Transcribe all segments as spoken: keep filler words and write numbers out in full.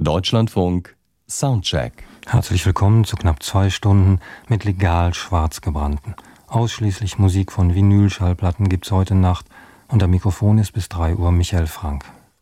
Deutschlandfunk Soundcheck. Herzlich willkommen zu knapp zwei Stunden mit legal Schwarzgebrannten. Ausschließlich Musik von Vinylschallplatten gibt's heute Nacht und am Mikrofon ist bis drei Uhr Michael Frank.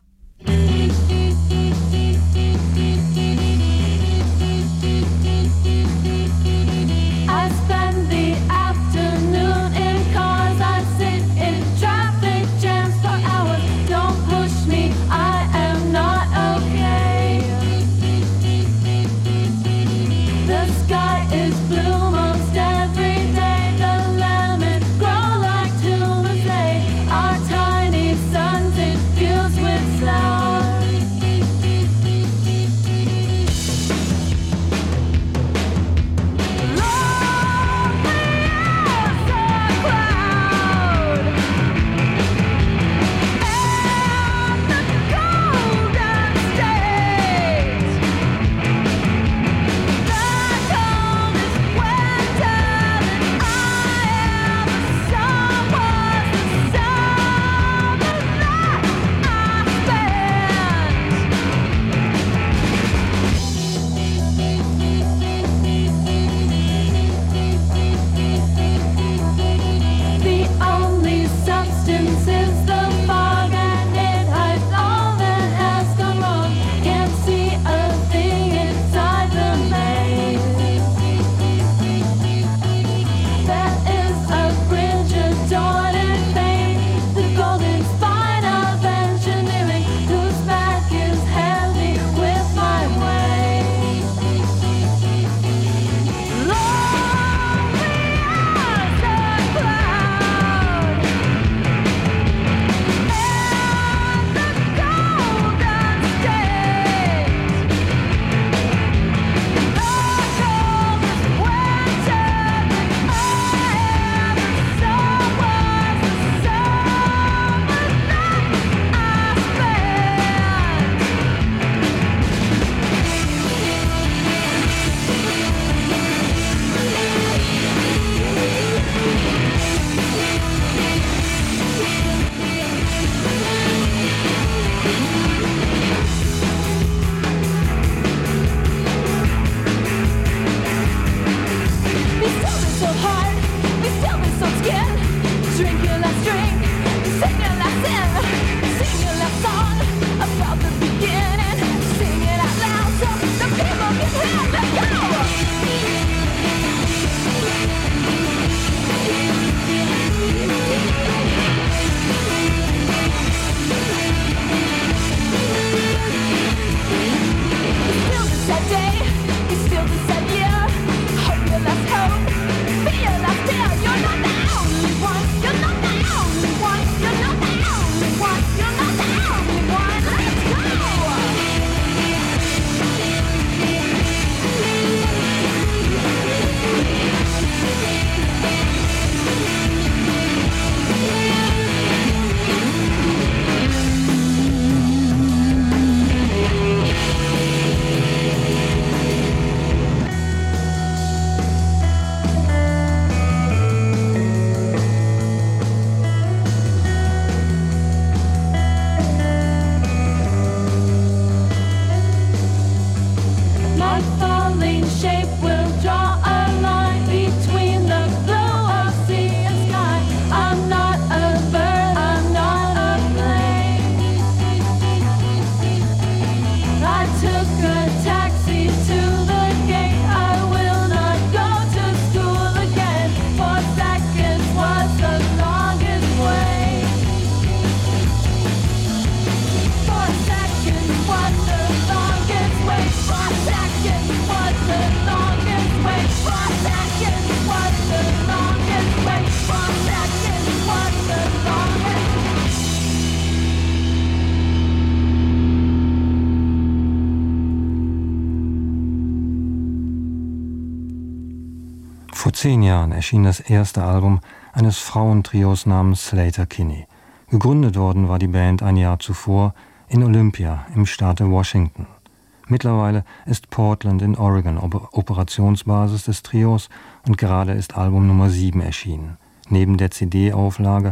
Vor zehn Jahren erschien das erste Album eines Frauentrios namens Sleater-Kinney. Gegründet worden war die Band ein Jahr zuvor in Olympia im Staate Washington. Mittlerweile ist Portland in Oregon Operationsbasis des Trios und gerade ist Album Nummer sieben erschienen. Neben der C D-Auflage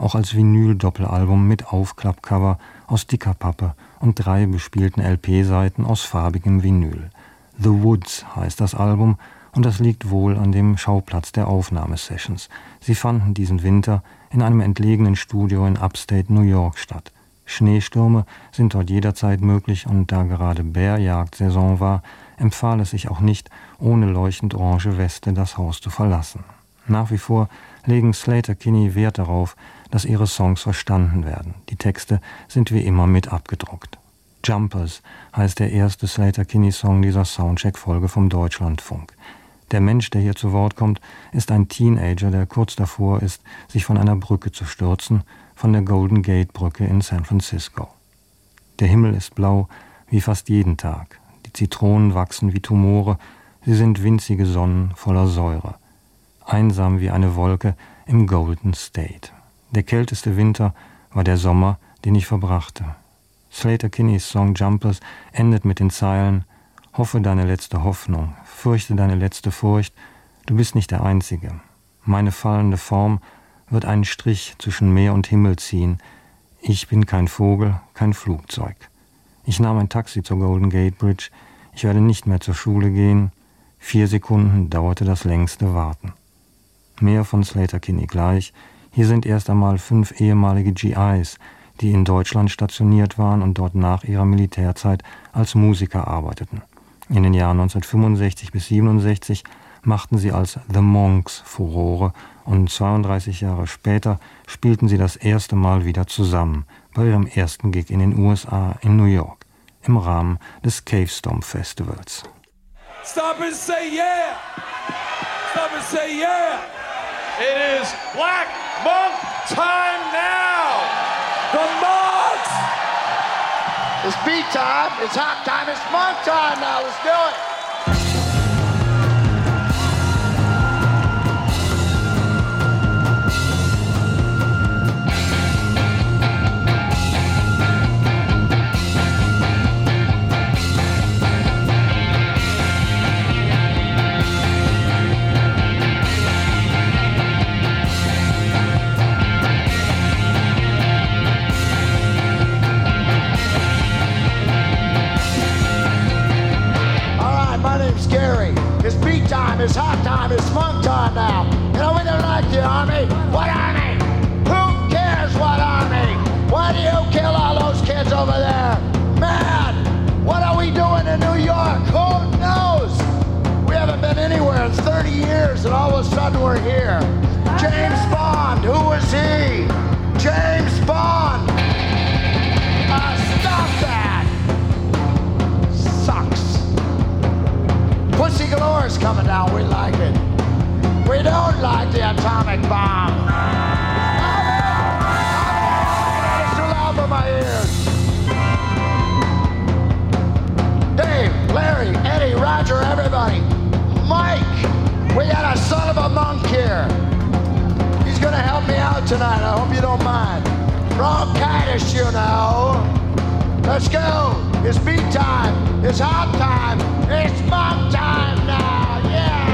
auch als Vinyl-Doppelalbum mit Aufklappcover aus dicker Pappe und drei bespielten L P-Seiten aus farbigem Vinyl. The Woods heißt das Album und das liegt wohl an dem Schauplatz der Aufnahmesessions. Sie fanden diesen Winter in einem entlegenen Studio in Upstate New York statt. Schneestürme sind dort jederzeit möglich und da gerade Bärjagdsaison war, empfahl es sich auch nicht, ohne leuchtend orange Weste das Haus zu verlassen. Nach wie vor legen Sleater-Kinney Wert darauf, dass ihre Songs verstanden werden. Die Texte sind wie immer mit abgedruckt. Jumpers heißt der erste Sleater-Kinney-Song dieser Soundcheck-Folge vom Deutschlandfunk. Der Mensch, der hier zu Wort kommt, ist ein Teenager, der kurz davor ist, sich von einer Brücke zu stürzen, von der Golden Gate Brücke in San Francisco. Der Himmel ist blau, wie fast jeden Tag. Die Zitronen wachsen wie Tumore, sie sind winzige Sonnen voller Säure. Einsam wie eine Wolke im Golden State. Der kälteste Winter war der Sommer, den ich verbrachte. Sleater-Kinneys Song Jumpers endet mit den Zeilen: Hoffe deine letzte Hoffnung, fürchte deine letzte Furcht, du bist nicht der Einzige. Meine fallende Form wird einen Strich zwischen Meer und Himmel ziehen. Ich bin kein Vogel, kein Flugzeug. Ich nahm ein Taxi zur Golden Gate Bridge. Ich werde nicht mehr zur Schule gehen. Vier Sekunden dauerte das längste Warten. Mehr von Sleater-Kinney gleich. Hier sind erst einmal fünf ehemalige G Is, die in Deutschland stationiert waren und dort nach ihrer Militärzeit als Musiker arbeiteten. In den Jahren neunzehnhundertfünfundsechzig bis siebenundsechzig machten sie als The Monks Furore und zweiunddreißig Jahre später spielten sie das erste Mal wieder zusammen bei ihrem ersten Gig in den U S A in New York im Rahmen des Cave Stomp Festivals. Stop and say yeah! Stop and say yeah! It is Black Monk time now! The Monks! It's beat time, it's hot time, it's monk time now, let's do it! It's beat time, it's hot time, it's monk time now. You know, we don't like the army. What army? Who cares what army? Why do you kill all those kids over there? Man, what are we doing in New York? Who knows? We haven't been anywhere in thirty years and all of a sudden we're here. James Bond, who was he? James Bond! Uh, stop that! Sucks. Pussy Galore's coming down, we like it. We don't like the atomic bomb. It's too loud for my ears. Dave, Larry, Eddie, Roger, everybody. Mike, we got a son of a monk here. He's gonna help me out tonight, I hope you don't mind. Bronchitis, you know. Let's go. It's beat time. It's hot time. It's monk time now. Yeah.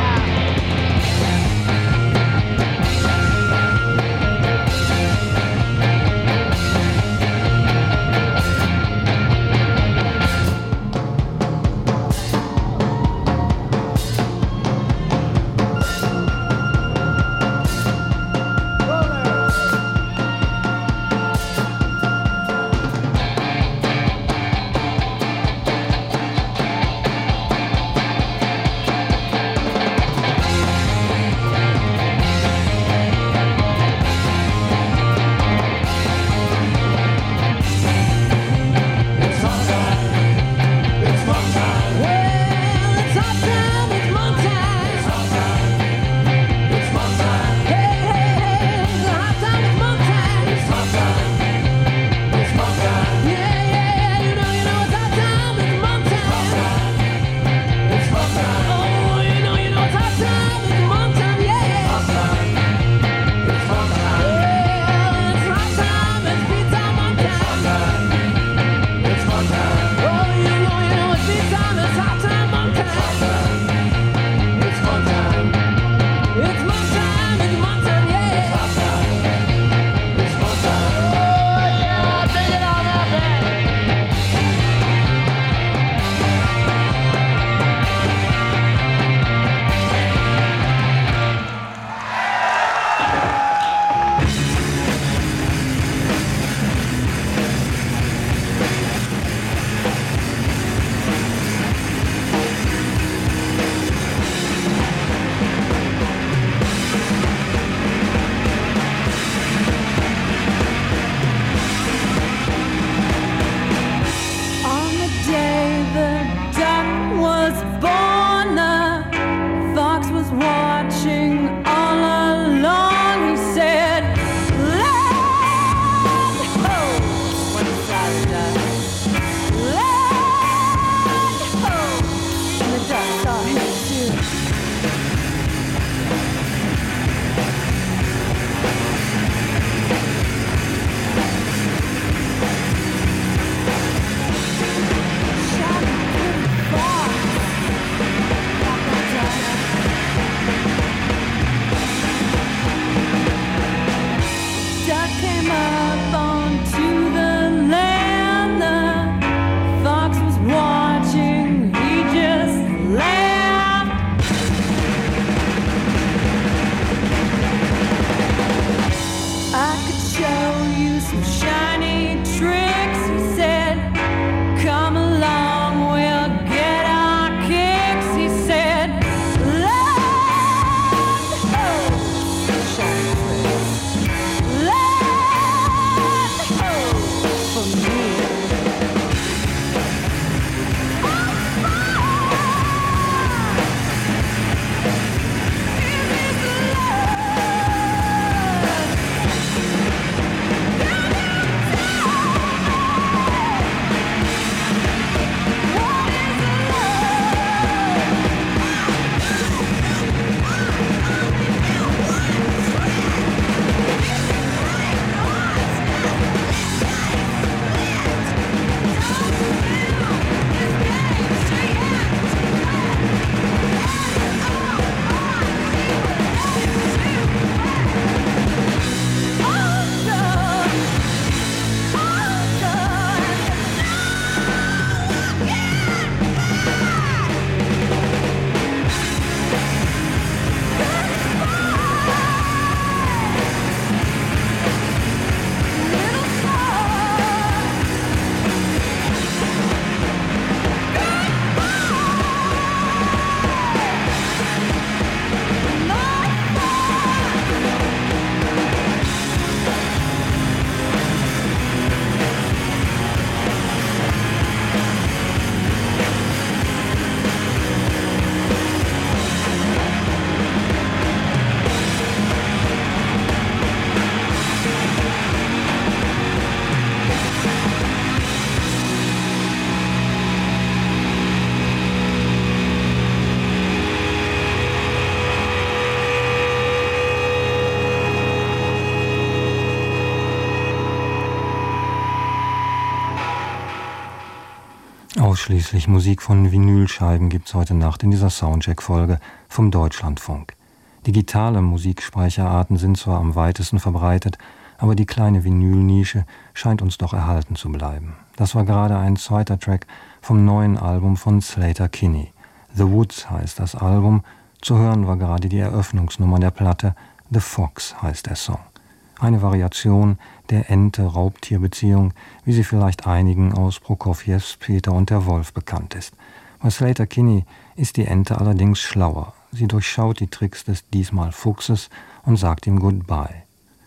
Ausschließlich Musik von Vinylscheiben gibt's heute Nacht in dieser Soundcheck-Folge vom Deutschlandfunk. Digitale Musikspeicherarten sind zwar am weitesten verbreitet, aber die kleine Vinylnische scheint uns doch erhalten zu bleiben. Das war gerade ein zweiter Track vom neuen Album von Sleater-Kinney. The Woods heißt das Album, zu hören war gerade die Eröffnungsnummer der Platte, The Fox heißt der Song. Eine Variation der Ente-Raubtier-Beziehung, wie sie vielleicht einigen aus Prokofjews Peter und der Wolf bekannt ist. Bei Sleater-Kinney ist die Ente allerdings schlauer. Sie durchschaut die Tricks des diesmal Fuchses und sagt ihm Goodbye.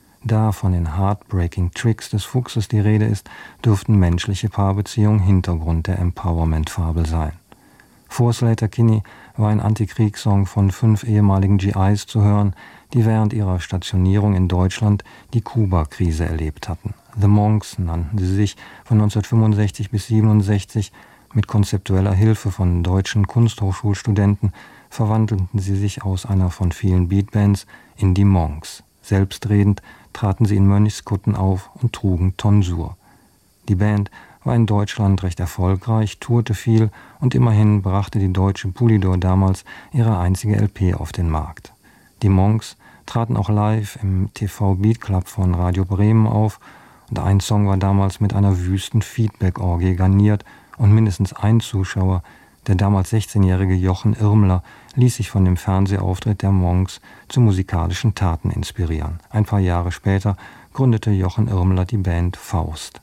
Da von den heartbreaking Tricks des Fuchses die Rede ist, dürften menschliche Paarbeziehungen Hintergrund der Empowerment-Fabel sein. Vor Sleater-Kinney war ein Antikriegssong von fünf ehemaligen G Is zu hören, die während ihrer Stationierung in Deutschland die Kuba-Krise erlebt hatten. The Monks nannten sie sich von neunzehnhundertfünfundsechzig bis siebenundsechzig. Mit konzeptueller Hilfe von deutschen Kunsthochschulstudenten verwandelten sie sich aus einer von vielen Beatbands in die Monks. Selbstredend traten sie in Mönchskutten auf und trugen Tonsur. Die Band war in Deutschland recht erfolgreich, tourte viel und immerhin brachte die deutsche Polydor damals ihre einzige L P auf den Markt. Die Monks traten auch live im T V Beat Club von Radio Bremen auf und ein Song war damals mit einer wüsten Feedback-Orgie garniert und mindestens ein Zuschauer, der damals sechzehnjährige Jochen Irmler, ließ sich von dem Fernsehauftritt der Monks zu musikalischen Taten inspirieren. Ein paar Jahre später gründete Jochen Irmler die Band Faust.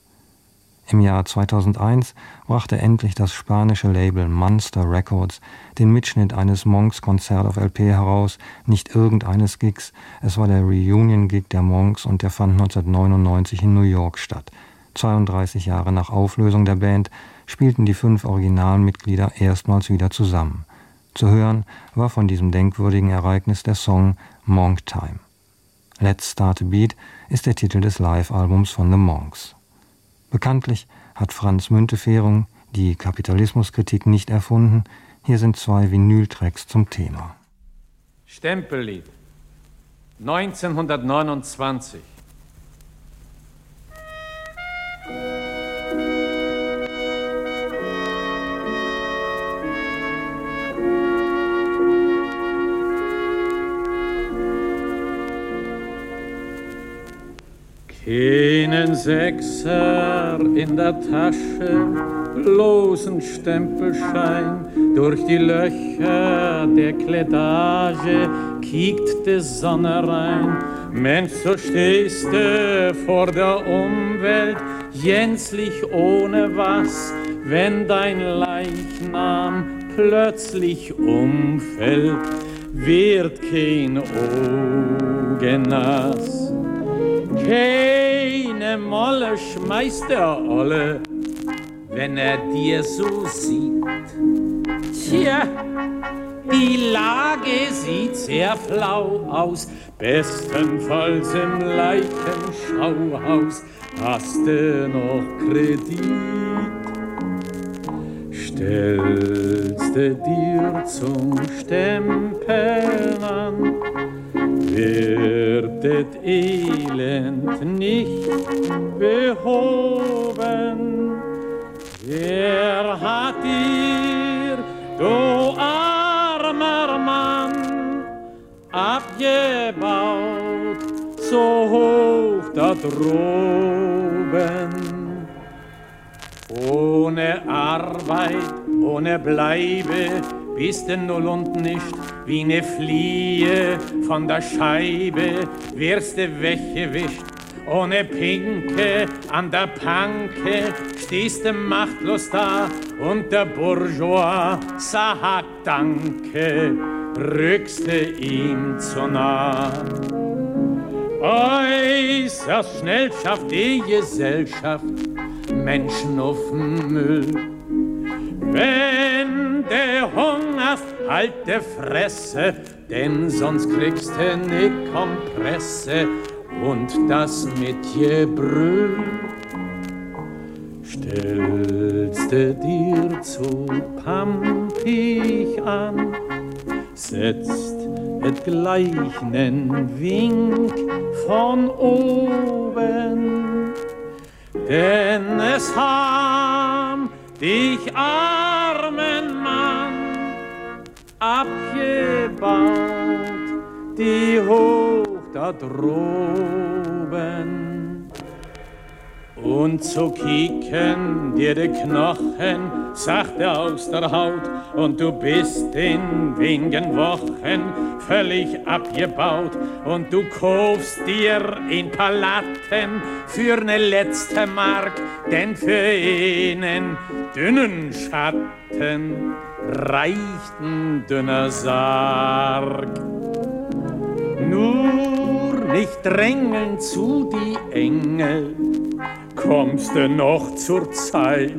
Im Jahr zweitausendeins brachte endlich das spanische Label Monster Records den Mitschnitt eines Monks-Konzert auf L P heraus, nicht irgendeines Gigs, es war der Reunion-Gig der Monks und der fand neunzehnhundertneunundneunzig in New York statt. zweiunddreißig Jahre nach Auflösung der Band spielten die fünf Originalmitglieder erstmals wieder zusammen. Zu hören war von diesem denkwürdigen Ereignis der Song Monk Time. Let's Start a Beat ist der Titel des Live-Albums von The Monks. Bekanntlich hat Franz Müntefering die Kapitalismuskritik nicht erfunden. Hier sind zwei Vinyltracks zum Thema. Stempellied neunzehnhundertneunundzwanzig. Keinen Sechser in der Tasche, bloßen Stempelschein. Durch die Löcher der Kleidage kiekt die Sonne rein. Mensch, so stehst du vor der Umwelt, gänzlich ohne was, wenn dein Leichnam plötzlich umfällt, wird kein Auge nass. Keine Molle schmeißt der Olle, wenn er dir so sieht. Tja, die Lage sieht sehr flau aus, bestenfalls im Leichenschauhaus hast du noch Kredit. Stellst du dir zum Stempeln an, wird das Elend nicht behoben. Wer hat dir, du armer Mann, abgebaut, so hoch da droben? Ohne Arbeit, ohne Bleibe, bist du null und nicht wie ne Fliehe von der Scheibe, wirst du weggewischt. Ohne Pinke an der Panke stehst du machtlos da und der Bourgeois sagt Danke, rückst du ihm zu nah. Äußerst schnell schafft die Gesellschaft Menschen auf'n Müll. Wenn du hungerst, halt de Fresse, denn sonst kriegst du ne Kompresse und das mit Gebrüll. Stellst du dir zu pampig an, setzt et gleich nen Wink von oben, denn es haben dich armen Mann, abgebaut, die hoch da droben. Und so kicken dir die Knochen sachte aus der Haut und du bist in wenigen Wochen völlig abgebaut und du kaufst dir in Palatten für ne letzte Mark, denn für einen dünnen Schatten reicht ein dünner Sarg. Nur nicht drängeln zu die Engel, kommst du noch zur Zeit.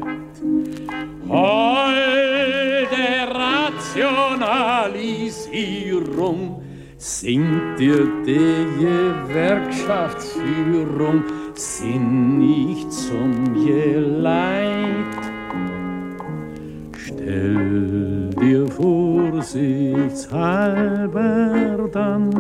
Holde Rationalisierung singt dir die Gewerkschaftsführung, sind nicht zum Geleit. Stell dir vorsichtshalber dann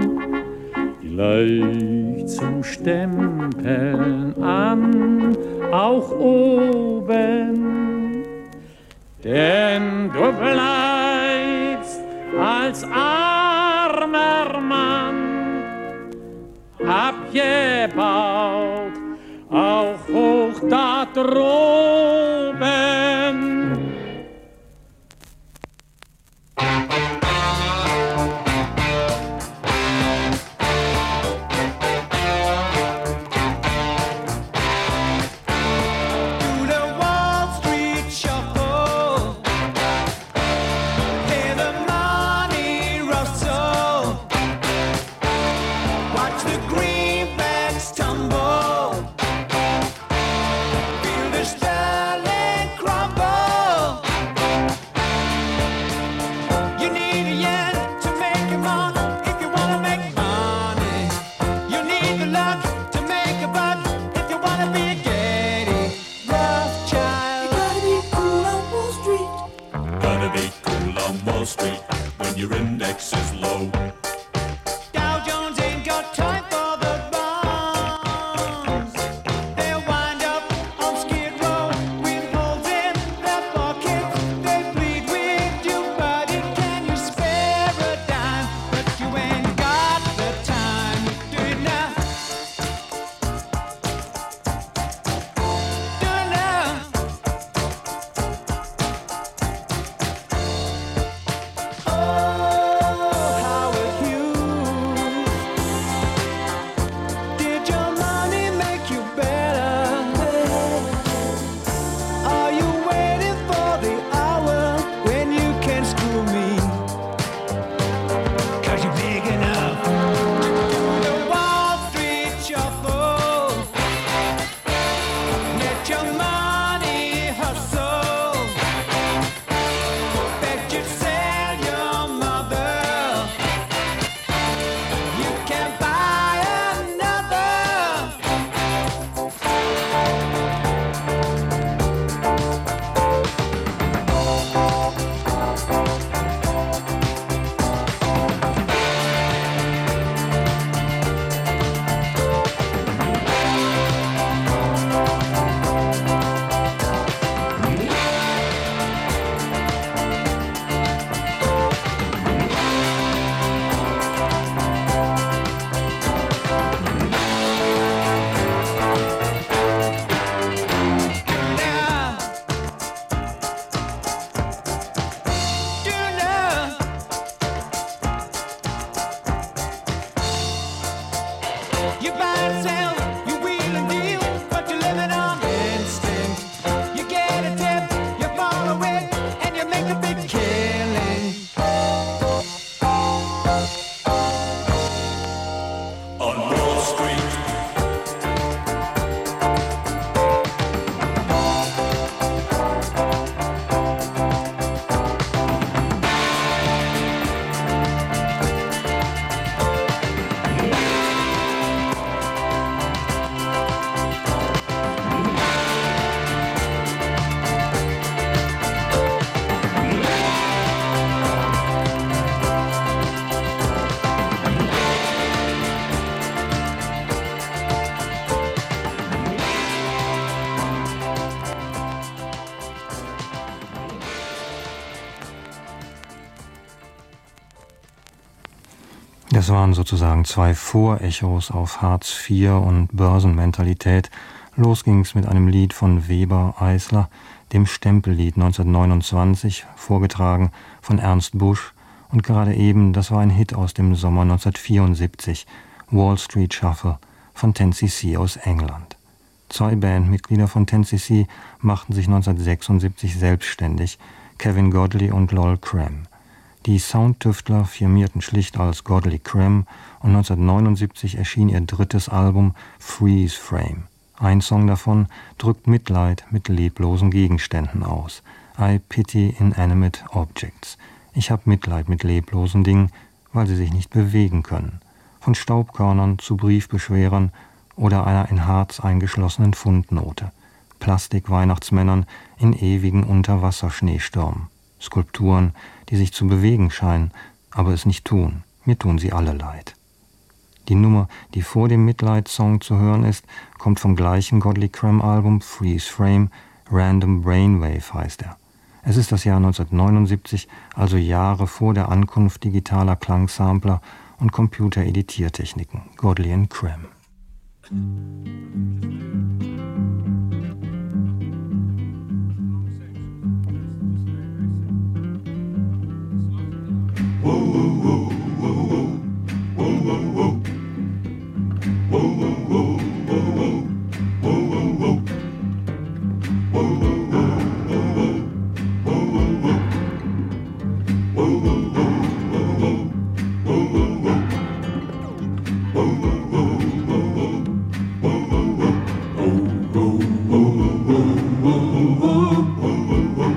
gleich zum Stempeln an, auch oben, denn du bleibst als armer Mann abgebaut, auch hoch da droben. Oh, how it Das waren sozusagen zwei Vorechos auf Hartz vier und Börsenmentalität. Los ging's mit einem Lied von Weber Eisler, dem Stempellied neunzehnhundertneunundzwanzig, vorgetragen von Ernst Busch. Und gerade eben, das war ein Hit aus dem Sommer neunzehnhundertvierundsiebzig, Wall Street Shuffle von Ten C C aus England. Zwei Bandmitglieder von Ten C C machten sich neunzehnhundertsechsundsiebzig selbstständig, Kevin Godley und Lol Creme. Die Soundtüftler firmierten schlicht als Godley Creme und neunzehnhundertneunundsiebzig erschien ihr drittes Album Freeze Frame. Ein Song davon drückt Mitleid mit leblosen Gegenständen aus. I pity inanimate objects. Ich hab Mitleid mit leblosen Dingen, weil sie sich nicht bewegen können. Von Staubkörnern zu Briefbeschwerern oder einer in Harz eingeschlossenen Fundnote. Plastik-Weihnachtsmännern in ewigen Unterwasserschneestürmen. Skulpturen, die sich zu bewegen scheinen, aber es nicht tun. Mir tun sie alle leid. Die Nummer, die vor dem Mitleid-Song zu hören ist, kommt vom gleichen Godley Creme-Album Freeze Frame, Random Brainwave heißt er. Es ist das Jahr neunzehnhundertneunundsiebzig, also Jahre vor der Ankunft digitaler Klangsampler und Computereditiertechniken. Godley and Creme. Whoa, whoa, whoa, whoa, whoa, whoa, whoa, whoa. Whoa, whoa, whoa, whoa, whoa, whoa, whoa, whoa. Whoa, whoa, whoa, whoa, whoa, whoa, whoa. Whoa, whoa, whoa, whoa, whoa, whoa, whoa, whoa. Whoa, whoa, whoa, whoa, whoa, whoa, whoa, whoa. Oh, oh, oh, oh, oh, oh, oh, oh, oh, oh.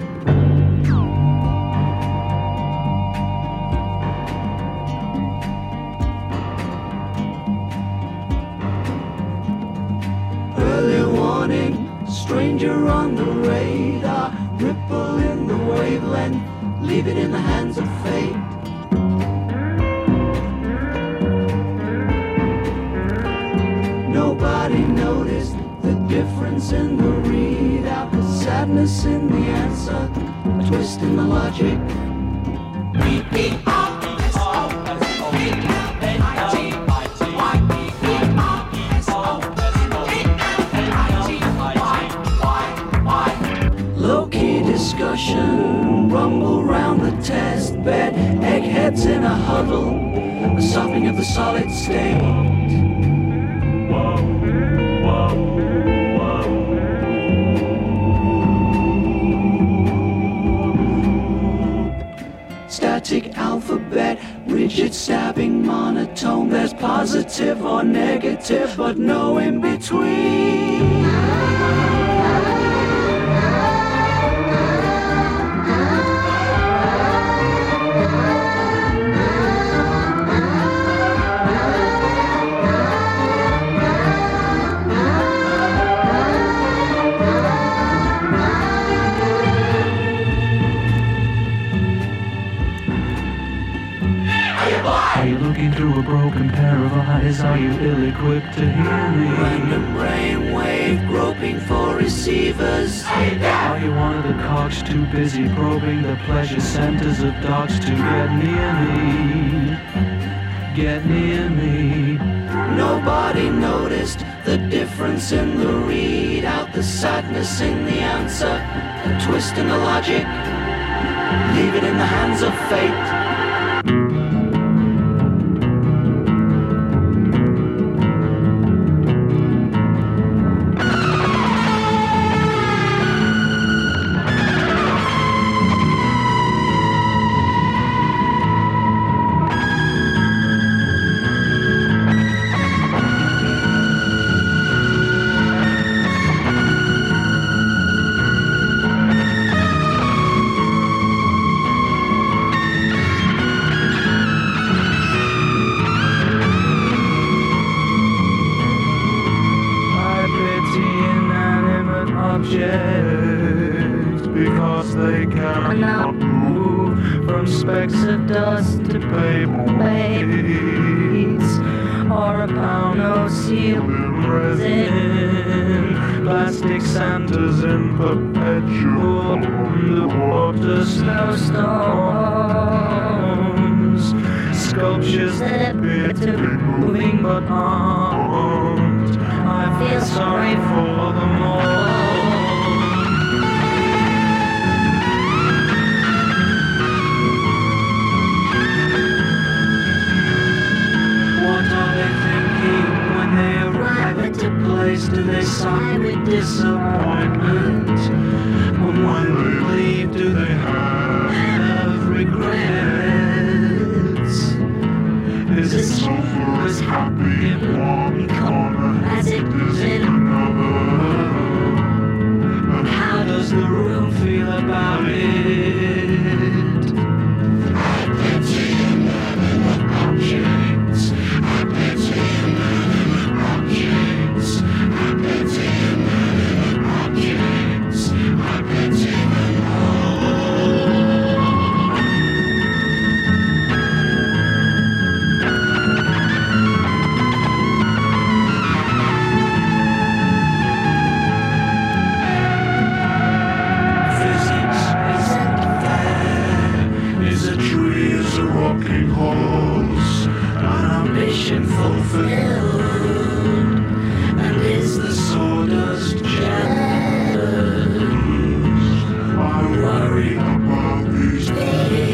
Stranger on the radar, ripple in the wavelength, leave it in the hands of fate. Nobody noticed the difference in the readout, the sadness in the answer, a twist in the logic. Beep, beep, oh. Discussion, rumble round the test bed, eggheads in a huddle, a softening of the solid state. Whoa, whoa, whoa. Static alphabet, rigid stabbing monotone, there's positive or negative, but no in between. Through a broken pair of eyes, are you ill-equipped to hear me? Random brainwave groping for receivers. Are you one of the cocks too busy probing the pleasure centers of dogs to get near me? Get near me. Nobody noticed the difference in the readout, the sadness in the answer, the twist in the logic. Leave it in the hands of fate. sculptures that appear to be moving but aren't. I feel sorry for them all. Do they sigh with disappointment? And when they leave, do they have regrets? Is it sofa as happy in one corner as it is in another? And how does the room feel about it? I pity inanimate objects. I pity inanimate objects. I pity inanimate objects. I pity them all. Physics isn't fair. Is a tree as a rocking horse, an ambition fulfilled? Is the sawdust challenged? I worry about these things.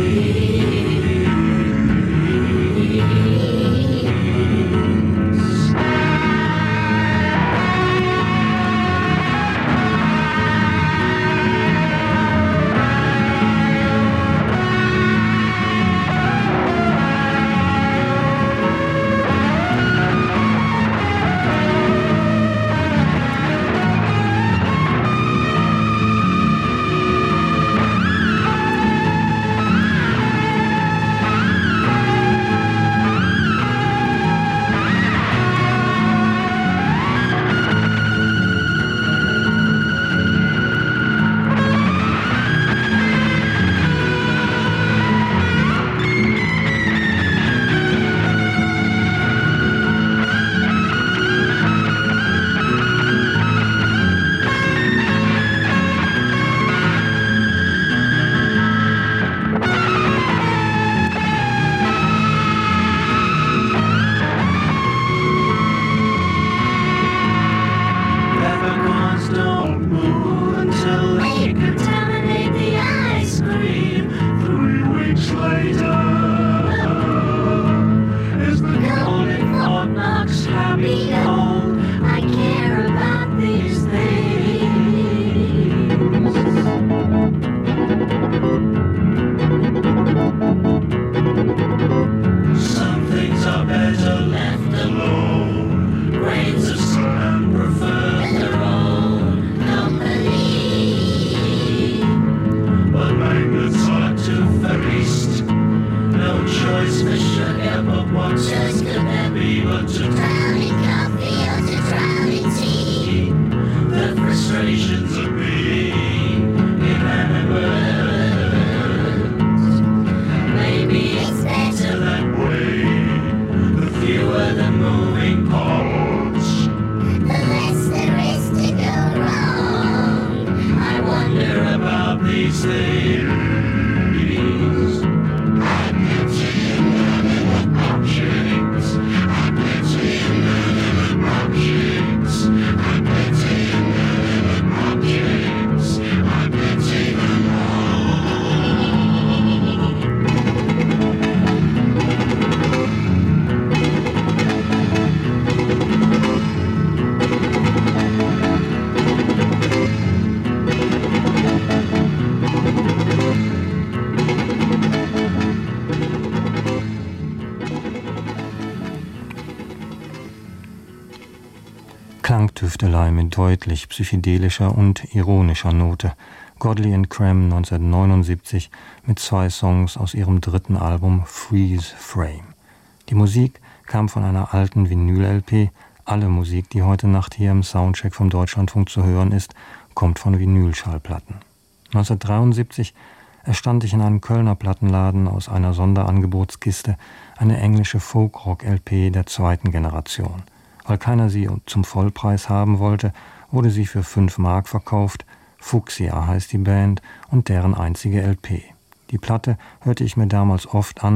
Klangtüftelei mit deutlich psychedelischer und ironischer Note. Godley and Creme neunzehnhundertneunundsiebzig mit zwei Songs aus ihrem dritten Album Freeze Frame. Die Musik kam von einer alten Vinyl-L P. Alle Musik, die heute Nacht hier im Soundcheck vom Deutschlandfunk zu hören ist, kommt von Vinylschallplatten. neunzehnhundertdreiundsiebzig erstand ich in einem Kölner Plattenladen aus einer Sonderangebotskiste eine englische Folk-Rock-L P der zweiten Generation. Weil keiner sie zum Vollpreis haben wollte, wurde sie für fünf Mark verkauft. Fuchsia heißt die Band und deren einzige L P. Die Platte hörte ich mir damals oft an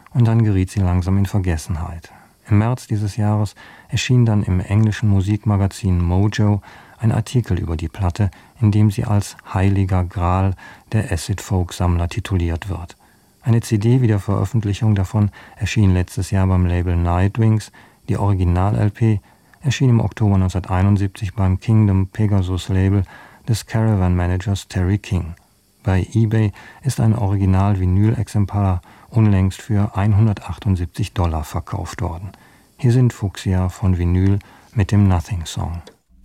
und dann geriet sie langsam in Vergessenheit. Im März dieses Jahres erschien dann im englischen Musikmagazin Mojo ein Artikel über die Platte, in dem sie als Heiliger Gral der Acid-Folk-Sammler tituliert wird. Eine C D-Wiederveröffentlichung davon erschien letztes Jahr beim Label Nightwings, die Original-L P erschien im Oktober neunzehnhunderteinundsiebzig beim Kingdom Pegasus Label des Caravan-Managers Terry King. Bei eBay ist ein Original-Vinyl-Exemplar unlängst für hundertachtundsiebzig Dollar verkauft worden. Hier sind Fuchsia von Vinyl mit dem Nothing Song.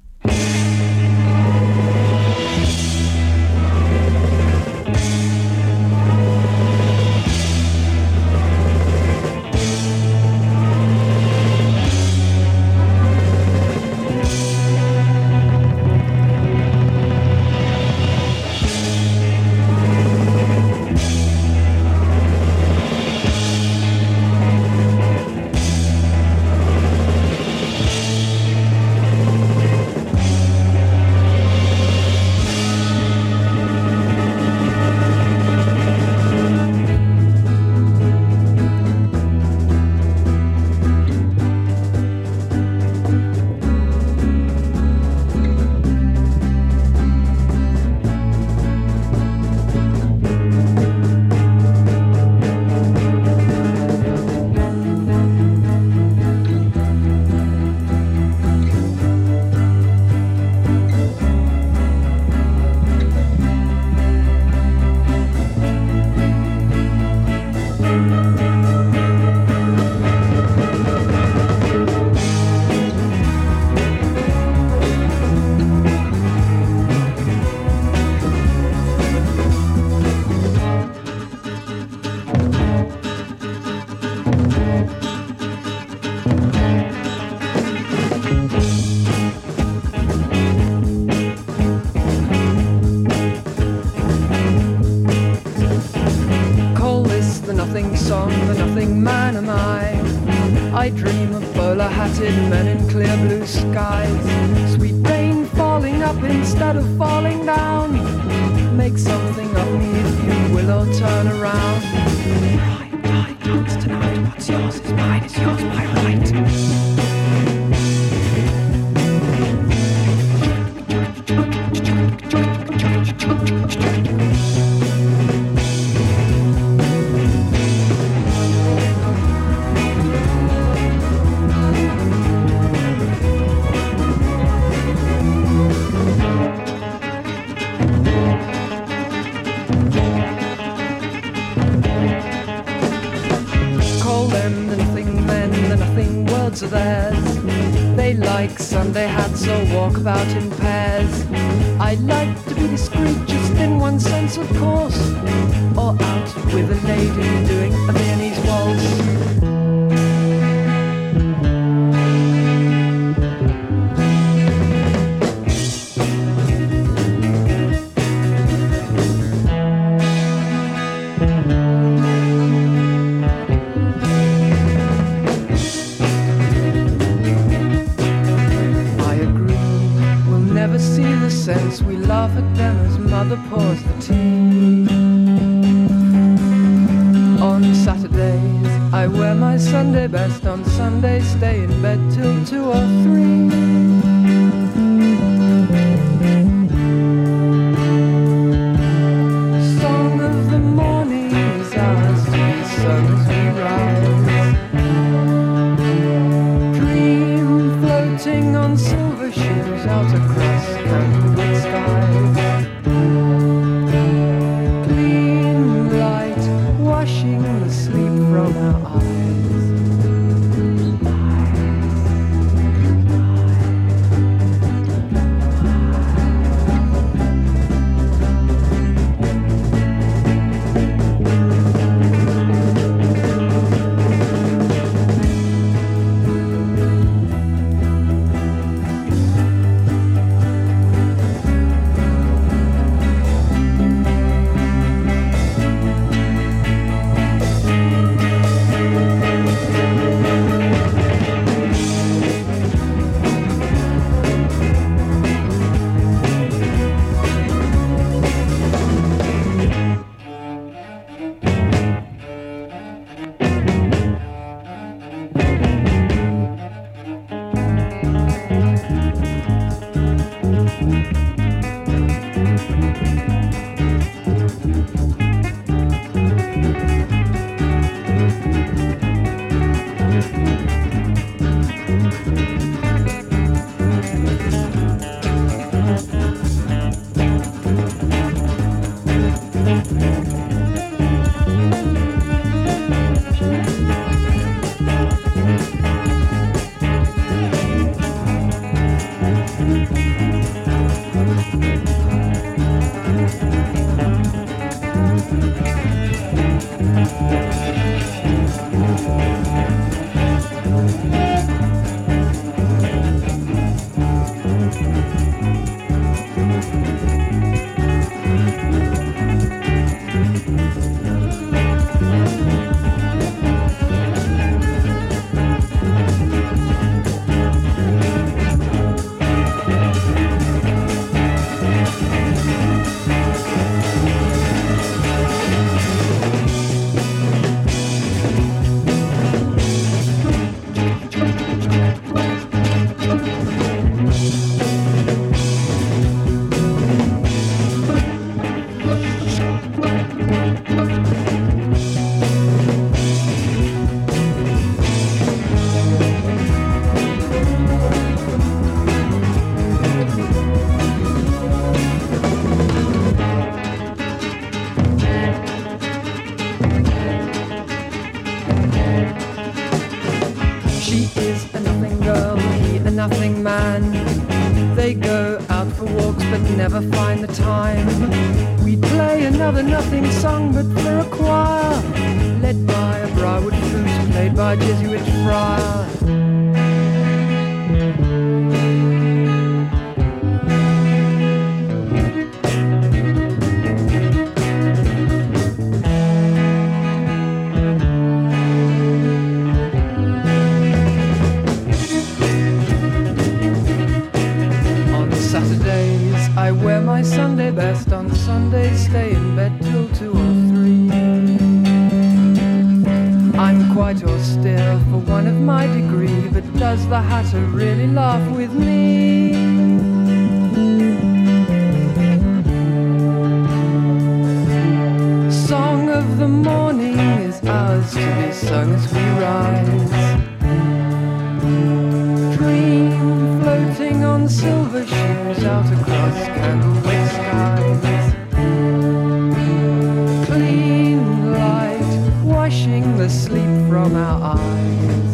I dream of bowler-hatted men in clear blue skies. Sweet rain falling up instead of falling down. Make something of me if you will or turn around. Right, darling, dance tonight. What's yours is mine, is yours by right. Are theirs. They like Sunday hats or walk about in pairs. I like to be discreet just in one sense of course, or out with a lady doing a Viennese waltz. We laugh at them as mother pours the tea. On Saturdays I wear my Sunday best. On Sundays stay in bed till two or three. Song of the morning is ours to be sung as we rise. Dream floating on silver shoes out across candlelit skies. Clean light washing the sleep from our eyes. Nothing man. They go out for walks but never find the time. We'd play another nothing song but for a choir, led by a Briarwood flute played by a Jesuit friar. I wear my Sunday best. On Sundays stay in bed till two or three. I'm quite austere for one of my degree, but does the Hatter really laugh with me? Song of the morning is ours to be sung as we rise. Dream floating on silver shoes out across candlelit skies. Clean light washing the sleep from our eyes.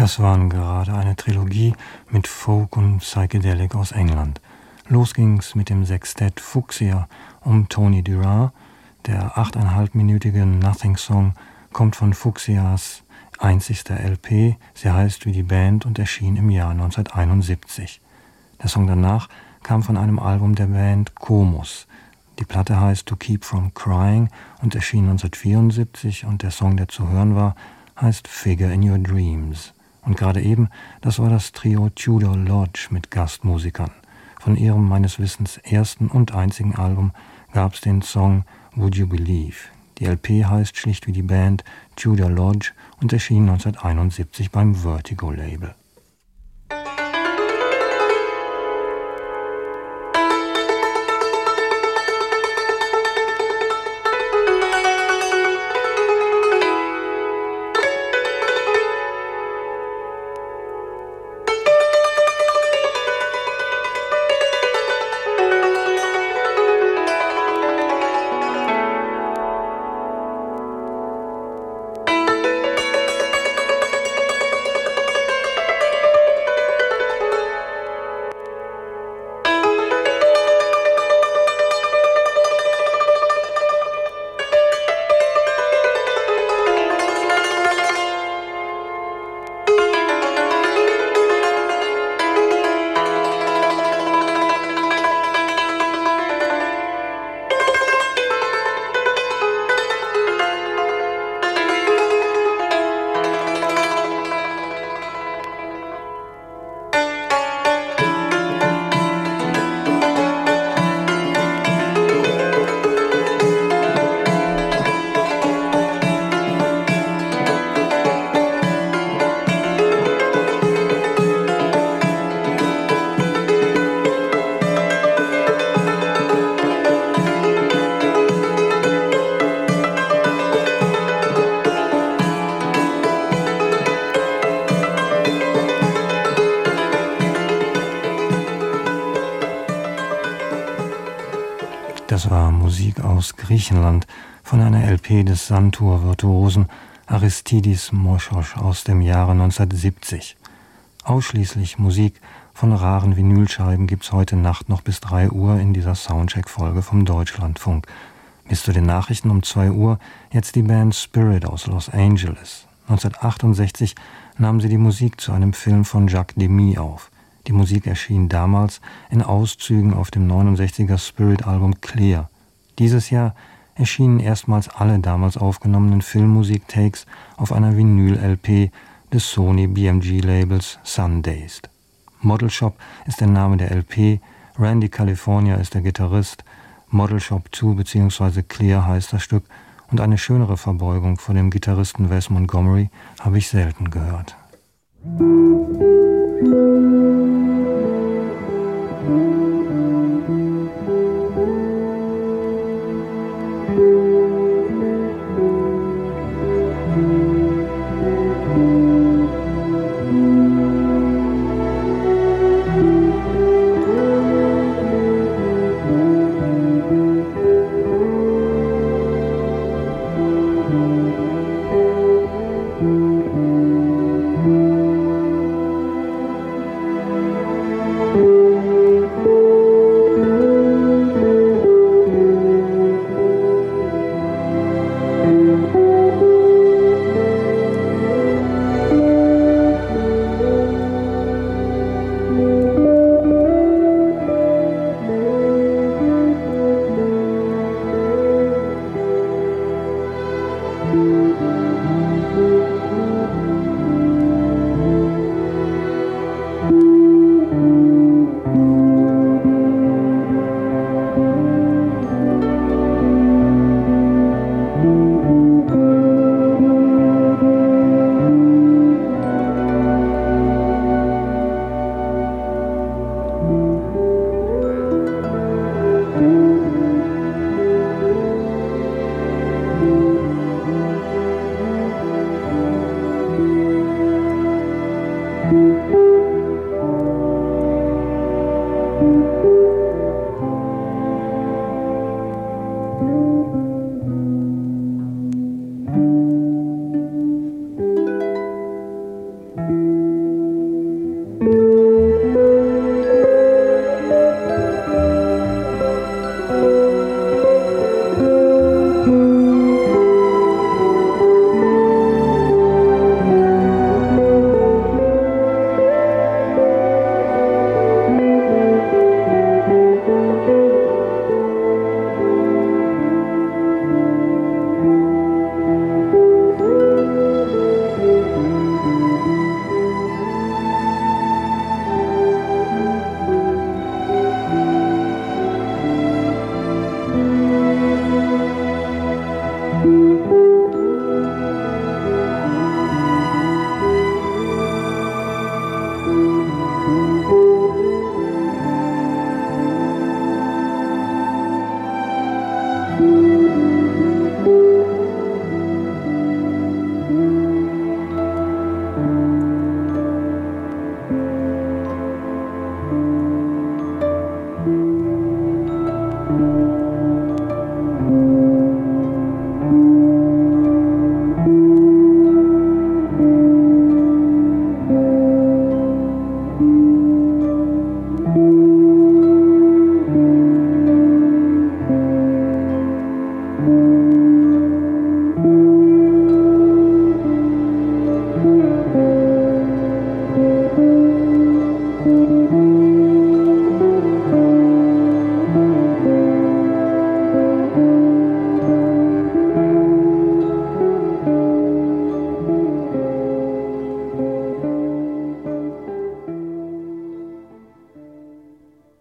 Das waren gerade eine Trilogie mit Folk und Psychedelic aus England. Los ging's mit dem Sextett Fuchsia um Tony Duran. Der achteinhalbminütige Nothing-Song kommt von Fuchsias einzigster L P. Sie heißt wie die Band und erschien im Jahr neunzehnhunderteinundsiebzig. Der Song danach kam von einem Album der Band Comus. Die Platte heißt To Keep From Crying und erschien neunzehnhundertvierundsiebzig und der Song, der zu hören war, heißt Figure in Your Dreams. Und gerade eben, das war das Trio Tudor Lodge mit Gastmusikern. Von ihrem meines Wissens ersten und einzigen Album gab es den Song Would You Believe. Die L P heißt schlicht wie die Band Tudor Lodge und erschien neunzehnhunderteinundsiebzig beim Vertigo-Label. Das war Musik aus Griechenland von einer L P des Santur-Virtuosen Aristidis Moschos aus dem Jahre neunzehnhundertsiebzig. Ausschließlich Musik von raren Vinylscheiben gibt's heute Nacht noch bis drei Uhr in dieser Soundcheck-Folge vom Deutschlandfunk. Bis zu den Nachrichten um zwei Uhr jetzt die Band Spirit aus Los Angeles. neunzehnhundertachtundsechzig nahmen sie die Musik zu einem Film von Jacques Demy auf. Die Musik erschien damals in Auszügen auf dem neunundsechziger Spirit-Album Clear. Dieses Jahr erschienen erstmals alle damals aufgenommenen Filmmusik-Takes auf einer Vinyl-L P des Sony B M G-Labels Sundazed. Model Shop ist der Name der L P, Randy California ist der Gitarrist, Model Shop zwei bzw. Clear heißt das Stück und eine schönere Verbeugung vor dem Gitarristen Wes Montgomery habe ich selten gehört.